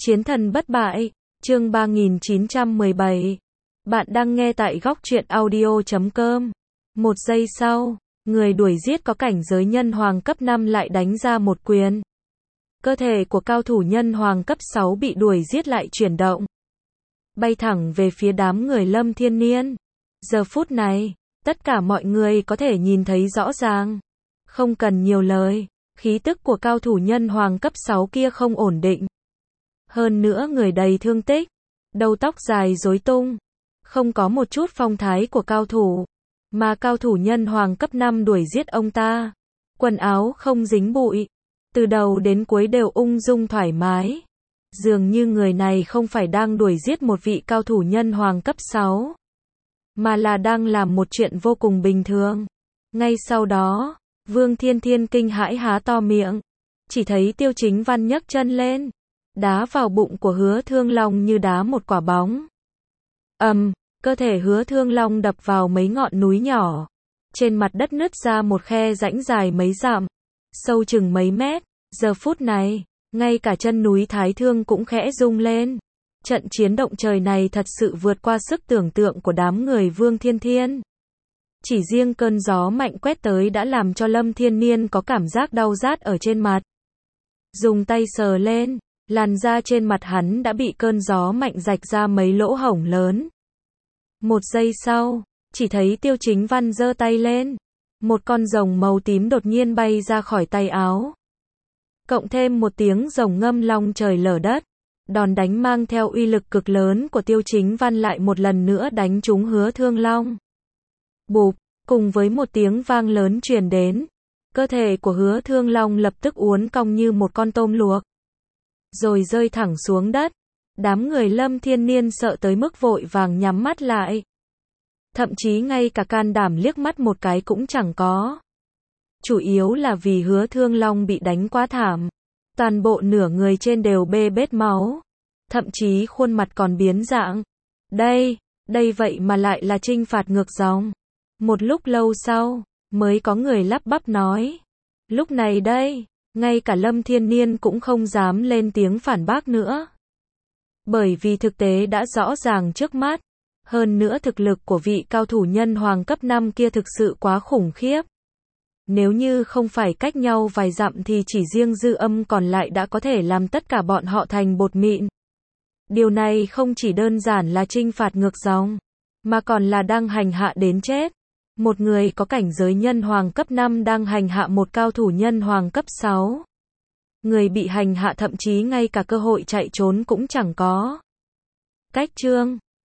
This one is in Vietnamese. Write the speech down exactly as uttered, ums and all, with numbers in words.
Chiến thần bất bại, chương ba nghìn chín trăm mười bảy. Bạn đang nghe tại góc truyện audio chấm com. Một giây sau, người đuổi giết có cảnh giới nhân hoàng cấp năm lại đánh ra một quyền. Cơ thể của cao thủ nhân hoàng cấp sáu bị đuổi giết lại chuyển động, bay thẳng về phía đám người Lâm Thiên Niên. Giờ phút này, tất cả mọi người có thể nhìn thấy rõ ràng. Không cần nhiều lời, khí tức của cao thủ nhân hoàng cấp sáu kia không ổn định. Hơn nữa người đầy thương tích, đầu tóc dài rối tung, không có một chút phong thái của cao thủ. Mà cao thủ nhân hoàng cấp năm đuổi giết ông ta, quần áo không dính bụi, từ đầu đến cuối đều ung dung thoải mái. Dường như người này không phải đang đuổi giết một vị cao thủ nhân hoàng cấp sáu, mà là đang làm một chuyện vô cùng bình thường. Ngay sau đó, Vương Thiên Thiên kinh hãi há to miệng, chỉ thấy Tiêu Chính Văn nhấc chân lên, đá vào bụng của Hứa Thương Long như đá một quả bóng. Ầm, um, cơ thể Hứa Thương Long đập vào mấy ngọn núi nhỏ, trên mặt đất nứt ra một khe rãnh dài mấy dặm, sâu chừng mấy mét. Giờ phút này, ngay cả chân núi Thái Thương cũng khẽ rung lên. Trận chiến động trời này thật sự vượt qua sức tưởng tượng của đám người Vương Thiên Thiên. Chỉ riêng cơn gió mạnh quét tới đã làm cho Lâm Thiên Niên có cảm giác đau rát ở trên mặt. Dùng tay sờ lên, làn da trên mặt hắn đã bị cơn gió mạnh rạch ra mấy lỗ hổng lớn. Một giây sau, chỉ thấy Tiêu Chính Văn giơ tay lên, một con rồng màu tím đột nhiên bay ra khỏi tay áo. Cộng thêm một tiếng rồng ngâm long trời lở đất, đòn đánh mang theo uy lực cực lớn của Tiêu Chính Văn lại một lần nữa đánh trúng Hứa Thương Long. Bụp, cùng với một tiếng vang lớn truyền đến, cơ thể của Hứa Thương Long lập tức uốn cong như một con tôm luộc, rồi rơi thẳng xuống đất. Đám người Lâm Thiên Niên sợ tới mức vội vàng nhắm mắt lại, thậm chí ngay cả can đảm liếc mắt một cái cũng chẳng có. Chủ yếu là vì Hứa Thương Long bị đánh quá thảm, toàn bộ nửa người trên đều bê bết máu, thậm chí khuôn mặt còn biến dạng. Đây, đây vậy mà lại là trinh phạt ngược dòng. Một lúc lâu sau, mới có người lắp bắp nói. Lúc này đây, ngay cả Lâm Thiên Niên cũng không dám lên tiếng phản bác nữa. Bởi vì thực tế đã rõ ràng trước mắt. Hơn nữa thực lực của vị cao thủ nhân hoàng cấp năm kia thực sự quá khủng khiếp. Nếu như không phải cách nhau vài dặm thì chỉ riêng dư âm còn lại đã có thể làm tất cả bọn họ thành bột mịn. Điều này không chỉ đơn giản là trinh phạt ngược dòng, mà còn là đang hành hạ đến chết. Một người có cảnh giới nhân hoàng cấp năm đang hành hạ một cao thủ nhân hoàng cấp sáu. Người bị hành hạ thậm chí ngay cả cơ hội chạy trốn cũng chẳng có. Cách chương